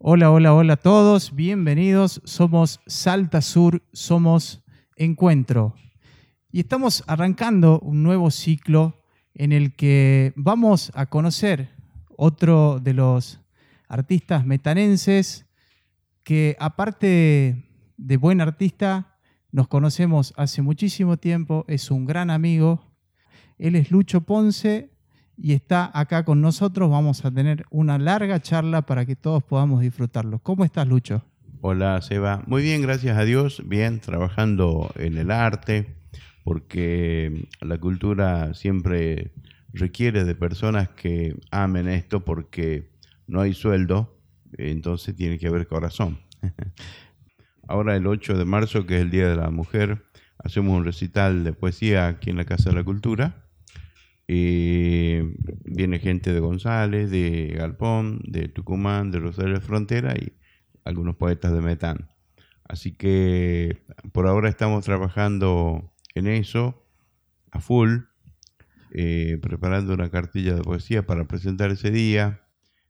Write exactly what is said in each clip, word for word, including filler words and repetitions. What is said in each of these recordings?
Hola, hola, hola a todos, bienvenidos. Somos Salta Sur, somos Encuentro. Y estamos arrancando un nuevo ciclo en el que vamos a conocer otro de los artistas metanenses que, aparte de buen artista, nos conocemos hace muchísimo tiempo, es un gran amigo. Él es Lucho Ponce y está acá con nosotros. Vamos a tener una larga charla para que todos podamos disfrutarlo. ¿Cómo estás, Lucho? Hola, Seba. Muy bien, gracias a Dios. Bien, trabajando en el arte, porque la cultura siempre requiere de personas que amen esto, porque no hay sueldo, entonces tiene que haber corazón. Ahora el ocho de marzo, que es el Día de la Mujer, hacemos un recital de poesía aquí en la Casa de la Cultura. Y viene gente de González, de Galpón, de Tucumán, de Rosario de Frontera y algunos poetas de Metán. Así que por ahora estamos trabajando en eso a full, eh, preparando una cartilla de poesía para presentar ese día.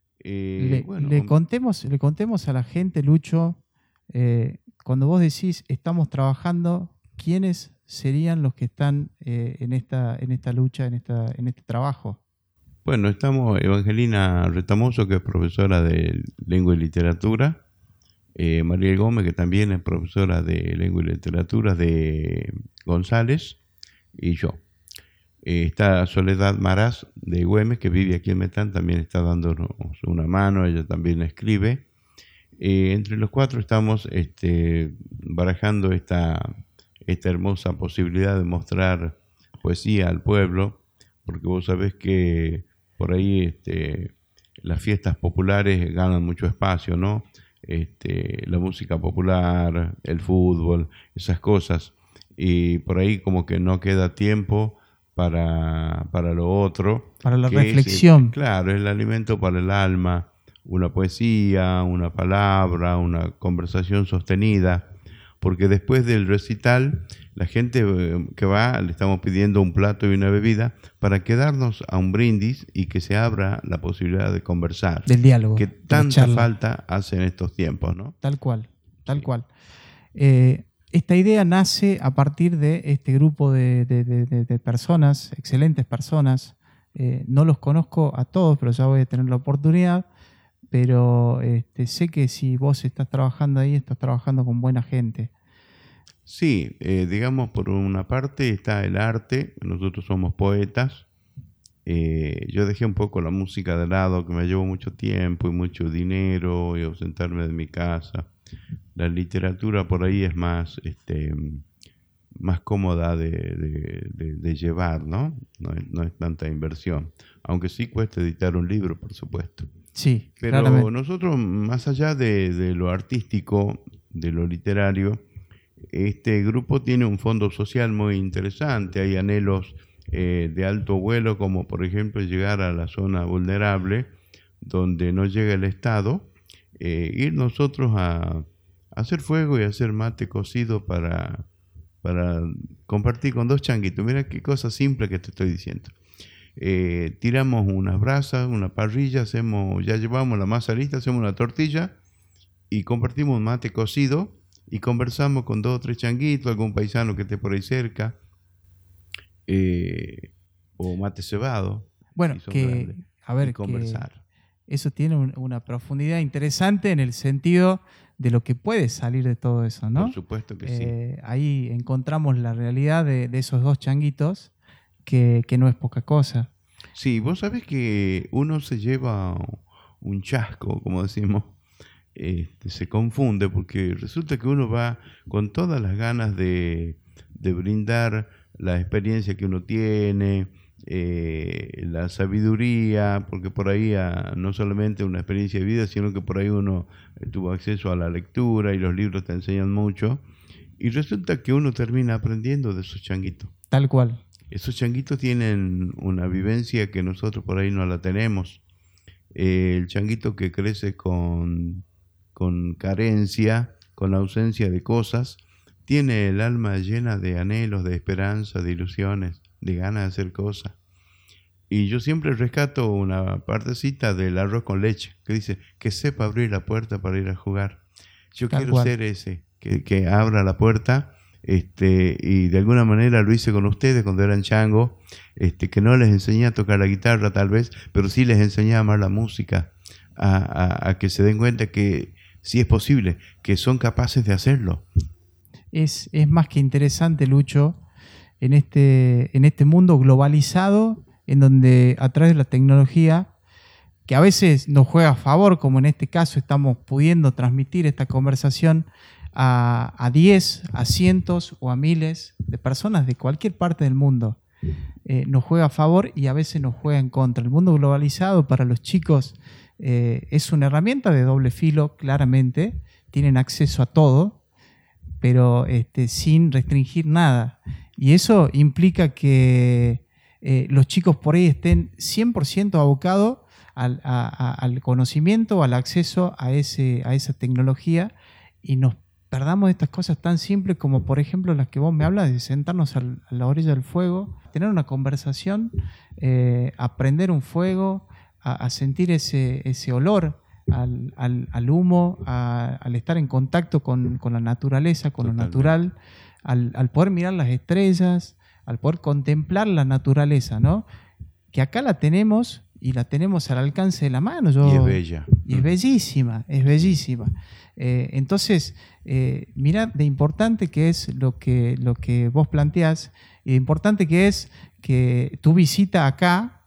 Eh, Le, bueno, le contemos, le contemos a la gente, Lucho, eh, cuando vos decís estamos trabajando, ¿quiénes serían los que están eh, en, esta, en esta lucha, en, esta, en este trabajo? bueno, estamos Evangelina Retamoso, que es profesora de lengua y literatura. Eh, Mariel Gómez, que también es profesora de lengua y literatura de González, y yo. Eh, está Soledad Maraz de Güemes, que vive aquí en Metán, también está dándonos una mano, ella también escribe. Eh, entre los cuatro estamos este, barajando esta, esta hermosa posibilidad de mostrar poesía al pueblo, porque vos sabés que por ahí este, las fiestas populares ganan mucho espacio, ¿no? Este, la música popular, el fútbol, esas cosas, y por ahí como que no queda tiempo para, para lo otro, Para la que es, el, reflexión. claro, el alimento para el alma, una poesía, una palabra, una conversación sostenida, porque después del recital, la gente que va le estamos pidiendo un plato y una bebida para quedarnos a un brindis y que se abra la posibilidad de conversar, Del diálogo, que de la tanta charla. falta hace en estos tiempos, ¿no? Tal cual, tal Sí. cual. Eh, esta idea nace a partir de este grupo de, de, de, de personas, excelentes personas. Eh, no los conozco a todos, pero ya voy a tener la oportunidad. Pero este, sé que si vos estás trabajando ahí, estás trabajando con buena gente. Sí, eh, digamos, por una parte está el arte, nosotros somos poetas. Eh, yo dejé un poco la música de lado, que me llevó mucho tiempo y mucho dinero y ausentarme de mi casa. La literatura por ahí es más, este, más cómoda de, de- de- de llevar, ¿no? No es, no es tanta inversión, aunque sí cuesta editar un libro, por supuesto. Sí, Pero claramente. nosotros, más allá de, de lo artístico, de lo literario, este grupo tiene un fondo social muy interesante. Hay anhelos eh, de alto vuelo, como por ejemplo llegar a la zona vulnerable, donde no llega el Estado, eh, ir nosotros a, a hacer fuego y hacer mate cocido para, para compartir con dos changuitos. Mira qué cosa simple que te estoy diciendo. Eh, tiramos unas brasas, una parrilla, hacemos, ya llevamos la masa lista, hacemos una tortilla y compartimos un mate cocido y conversamos con dos o tres changuitos, algún paisano que esté por ahí cerca, eh, o mate cebado, Bueno, si son que, grandes, a y ver, que conversar. eso tiene un- una profundidad interesante en el sentido de lo que puede salir de todo eso, Por ¿no? supuesto que sí. Eh, ahí encontramos la realidad de, de esos dos changuitos, que, que no es poca cosa. Sí, vos sabés que uno se lleva un chasco, como decimos, este, se confunde porque resulta que uno va con todas las ganas de, de brindar la experiencia que uno tiene, eh, la sabiduría, porque por ahí ah, no solamente una experiencia de vida, sino que por ahí uno eh, tuvo acceso a la lectura y los libros te enseñan mucho, y resulta que uno termina aprendiendo de esos changuitos. Tal cual. Esos changuitos tienen una vivencia que nosotros por ahí no la tenemos. Eh, el changuito que crece con, con carencia, con ausencia de cosas, tiene el alma llena de anhelos, de esperanza, de ilusiones, de ganas de hacer cosas. Y yo siempre rescato una partecita del arroz con leche, que dice, que sepa abrir la puerta para ir a jugar. Yo Tal quiero cual. ser ese, que, que abra la puerta, este, y de alguna manera lo hice con ustedes cuando eran changos, este, que no les enseñé a tocar la guitarra tal vez, pero sí les enseñé a amar la música, a, a, a que se den cuenta que sí es posible, que son capaces de hacerlo. Es, es más que interesante, Lucho, en este, en este mundo globalizado, en donde a través de la tecnología, que a veces nos juega a favor, como en este caso estamos pudiendo transmitir esta conversación a, a diez, a cientos o a miles de personas de cualquier parte del mundo. Eh, nos juega a favor y a veces nos juega en contra. El mundo globalizado para los chicos eh, es una herramienta de doble filo, claramente. Tienen acceso a todo, pero este, sin restringir nada. Y eso implica que eh, los chicos por ahí estén cien por ciento abocados al, a, a, al conocimiento, al acceso a, ese, a esa tecnología, y nos perdamos de estas cosas tan simples como, por ejemplo, las que vos me hablas, de sentarnos al, a la orilla del fuego, tener una conversación, eh, aprender un fuego, a, a sentir ese, ese olor al, al, al humo, a, al estar en contacto con, con la naturaleza, con Totalmente. lo natural, al, al poder mirar las estrellas, al poder contemplar la naturaleza, ¿no? Que acá la tenemos y la tenemos al alcance de la mano. Yo, Y es bella. Y es bellísima, es bellísima. Eh, entonces, eh, mirá de importante que es lo que, lo que vos planteás, y de importante que es que tu visita acá,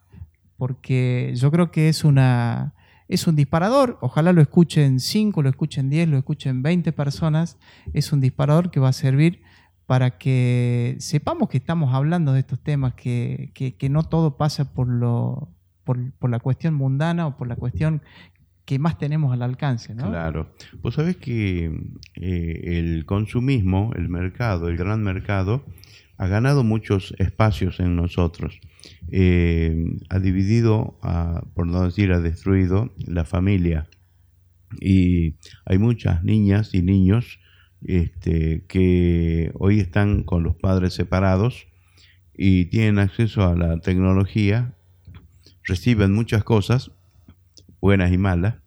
porque yo creo que es una... Es un disparador, ojalá lo escuchen cinco, lo escuchen diez, lo escuchen veinte personas. Es un disparador que va a servir para que sepamos que estamos hablando de estos temas, que, que, que no todo pasa por, lo, por, por la cuestión mundana o por la cuestión que más tenemos al alcance, ¿no? Claro. Vos sabés que eh, el consumismo, el mercado, el gran mercado, ha ganado muchos espacios en nosotros. Eh, ha dividido, a, por no decir ha destruido, la familia. Y hay muchas niñas y niños este, que hoy están con los padres separados y tienen acceso a la tecnología, reciben muchas cosas, buenas y malas,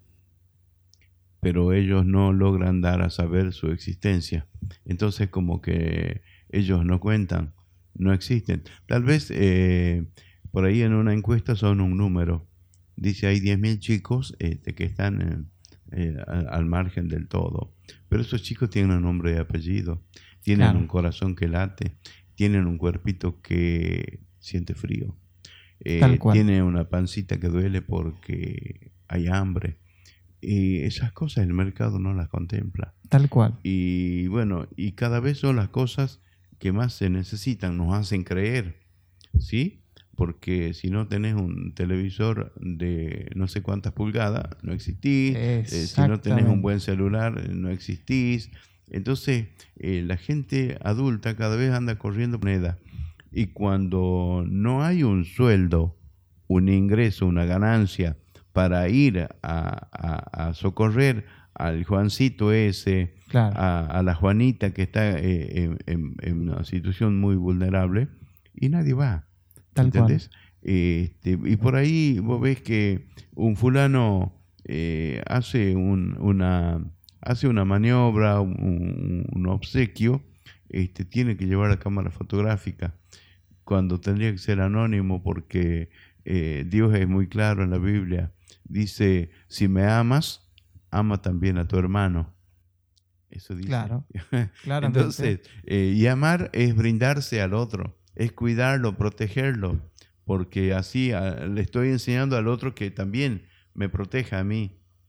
pero ellos no logran dar a saber su existencia. Entonces como que ellos no cuentan, no existen. Tal vez eh, por ahí en una encuesta son un número. Dice hay diez mil chicos este, que están eh, eh, al, al margen del todo. Pero esos chicos tienen un nombre y apellido, tienen Claro. un corazón que late, tienen un cuerpito que siente frío, eh, Tal cual. tiene una pancita que duele porque hay hambre. Y esas cosas el mercado no las contempla. Tal cual. Y bueno, y cada vez son las cosas que más se necesitan, nos hacen creer, ¿sí? Porque si no tenés un televisor de no sé cuántas pulgadas, no existís. Eh, si no tenés un buen celular, no existís. Entonces, eh, la gente adulta cada vez anda corriendo moneda. Y cuando no hay un sueldo, un ingreso, una ganancia para ir a, a, a socorrer al Juancito ese, Claro. a, a la Juanita que está eh, en, en, en una situación muy vulnerable, y nadie va. Tal ¿Entendés? Este, y por ahí vos ves que un fulano eh, hace, un, una, hace una maniobra, un, un obsequio, este, tiene que llevar la cámara fotográfica, cuando tendría que ser anónimo, porque eh, Dios es muy claro en la Biblia. Dice, si me amas, ama también a tu hermano. Eso dice. Claro, claramente. Entonces, eh, y amar es brindarse al otro, es cuidarlo, protegerlo, porque así a, le estoy enseñando al otro que también me proteja a mí.